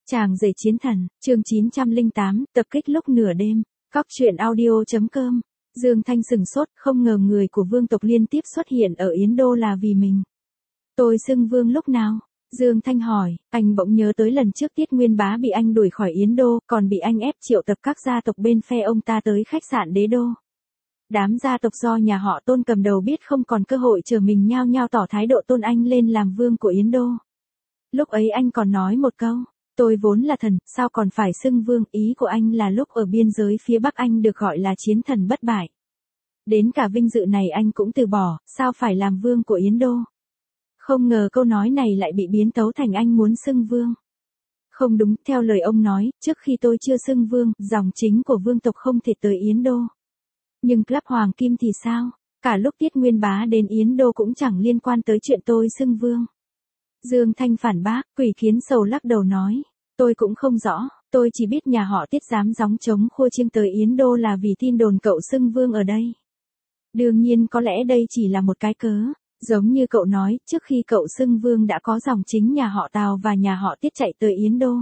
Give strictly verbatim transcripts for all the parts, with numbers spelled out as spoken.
Chàng rể chiến thần, chương chín trăm lẻ tám, tập kích lúc nửa đêm, cóc truyện audio.com. Dương Thanh sừng sốt, không ngờ người của vương tộc liên tiếp xuất hiện ở Yến Đô là vì mình. Tôi xưng vương lúc nào? Dương Thanh hỏi, anh bỗng nhớ tới lần trước Tiết Nguyên Bá bị anh đuổi khỏi Yến Đô, còn bị anh ép triệu tập các gia tộc bên phe ông ta tới khách sạn Đế Đô. Đám gia tộc do nhà họ Tôn cầm đầu biết không còn cơ hội chờ mình nhao nhao tỏ thái độ tôn anh lên làm vương của Yến Đô. Lúc ấy anh còn nói một câu, tôi vốn là thần, sao còn phải xưng vương, ý của anh là lúc ở biên giới phía Bắc anh được gọi là chiến thần bất bại. Đến cả vinh dự này anh cũng từ bỏ, sao phải làm vương của Yến Đô. Không ngờ câu nói này lại bị biến tấu thành anh muốn xưng vương. Không đúng, theo lời ông nói, trước khi tôi chưa xưng vương, dòng chính của vương tộc không thể tới Yến Đô. Nhưng Club Hoàng Kim thì sao? Cả lúc Tiết Nguyên Bá đến Yến Đô cũng chẳng liên quan tới chuyện tôi xưng vương. Dương Thanh phản bác, Quỷ Kiến Sầu lắc đầu nói, tôi cũng không rõ, tôi chỉ biết nhà họ Tiết dám gióng trống khua chiêng tới Yến Đô là vì tin đồn cậu xưng vương ở đây. Đương nhiên có lẽ đây chỉ là một cái cớ, giống như cậu nói, trước khi cậu xưng vương đã có dòng chính nhà họ Tào và nhà họ Tiết chạy tới Yến Đô.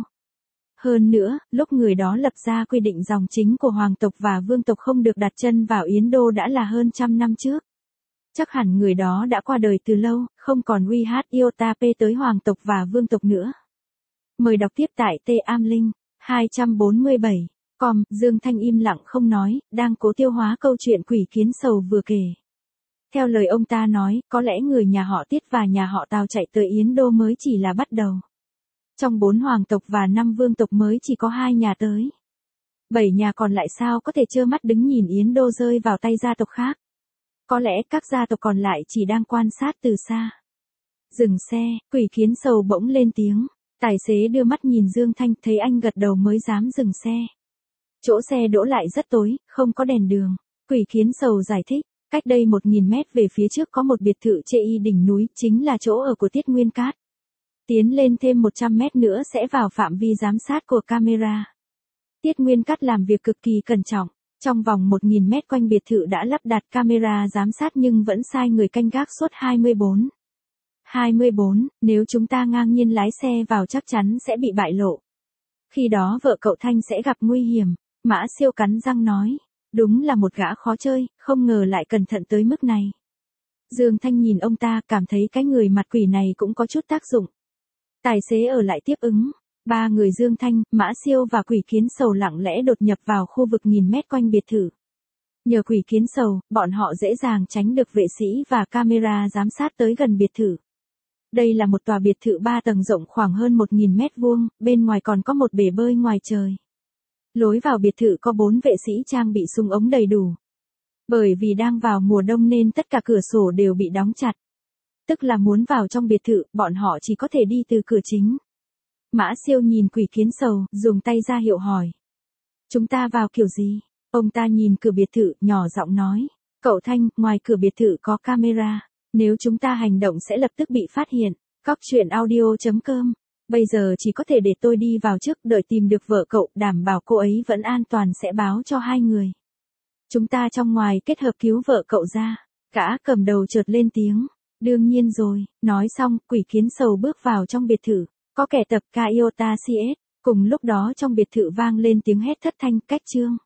Hơn nữa, lúc người đó lập ra quy định dòng chính của hoàng tộc và vương tộc không được đặt chân vào Yến Đô đã là hơn trăm năm trước. Chắc hẳn người đó đã qua đời từ lâu, không còn uy hát iota p tới hoàng tộc và vương tộc nữa. Mời đọc tiếp tại T Am Linh, hai trăm bốn mươi bảy. Com, Dương Thanh im lặng không nói, đang cố tiêu hóa câu chuyện Quỷ Kiến Sầu vừa kể. Theo lời ông ta nói, có lẽ người nhà họ Tiết và nhà họ Tào chạy tới Yến Đô mới chỉ là bắt đầu. Trong bốn hoàng tộc và năm vương tộc mới chỉ có hai nhà tới. Bảy nhà còn lại sao có thể trơ mắt đứng nhìn Yến Đô rơi vào tay gia tộc khác. Có lẽ các gia tộc còn lại chỉ đang quan sát từ xa. Dừng xe, Quỷ Kiến Sầu bỗng lên tiếng. Tài xế đưa mắt nhìn Dương Thanh, thấy anh gật đầu mới dám dừng xe. Chỗ xe đỗ lại rất tối, không có đèn đường. Quỷ Kiến Sầu giải thích, cách đây một nghìn mét về phía trước có một biệt thự chê y đỉnh núi, chính là chỗ ở của Tiết Nguyên Cát. Tiến lên thêm một trăm mét nữa sẽ vào phạm vi giám sát của camera. Tiết Nguyên Cát làm việc cực kỳ cẩn trọng. Trong vòng một nghìn mét quanh biệt thự đã lắp đặt camera giám sát nhưng vẫn sai người canh gác suốt hai mươi bốn. hai mươi bốn, nếu chúng ta ngang nhiên lái xe vào chắc chắn sẽ bị bại lộ. Khi đó vợ cậu Thanh sẽ gặp nguy hiểm, Mã Siêu cắn răng nói. Đúng là một gã khó chơi, không ngờ lại cẩn thận tới mức này. Dương Thanh nhìn ông ta, cảm thấy cái người mặt quỷ này cũng có chút tác dụng. Tài xế ở lại tiếp ứng. Ba người Dương Thanh, Mã Siêu và Quỷ Kiến Sầu lặng lẽ đột nhập vào khu vực nghìn mét quanh biệt thự. Nhờ Quỷ Kiến Sầu, bọn họ dễ dàng tránh được vệ sĩ và camera giám sát tới gần biệt thự. Đây là một tòa biệt thự ba tầng rộng khoảng hơn một nghìn mét vuông, bên ngoài còn có một bể bơi ngoài trời. Lối vào biệt thự có bốn vệ sĩ trang bị súng ống đầy đủ. Bởi vì đang vào mùa đông nên tất cả cửa sổ đều bị đóng chặt. Tức là muốn vào trong biệt thự, bọn họ chỉ có thể đi từ cửa chính. Mã Siêu nhìn Quỷ Kiến Sầu, dùng tay ra hiệu hỏi. Chúng ta vào kiểu gì? Ông ta nhìn cửa biệt thự, nhỏ giọng nói. Cậu Thanh, ngoài cửa biệt thự có camera. Nếu chúng ta hành động sẽ lập tức bị phát hiện. Cóc truyện audio.com. Bây giờ chỉ có thể để tôi đi vào trước, đợi tìm được vợ cậu, đảm bảo cô ấy vẫn an toàn sẽ báo cho hai người. Chúng ta trong ngoài kết hợp cứu vợ cậu ra. Gã cầm đầu chợt lên tiếng. Đương nhiên rồi, nói xong, Quỷ Kiến Sầu bước vào trong biệt thự. Có kẻ tập ca iota cs, cùng lúc đó trong biệt thự vang lên tiếng hét thất thanh, cách chương.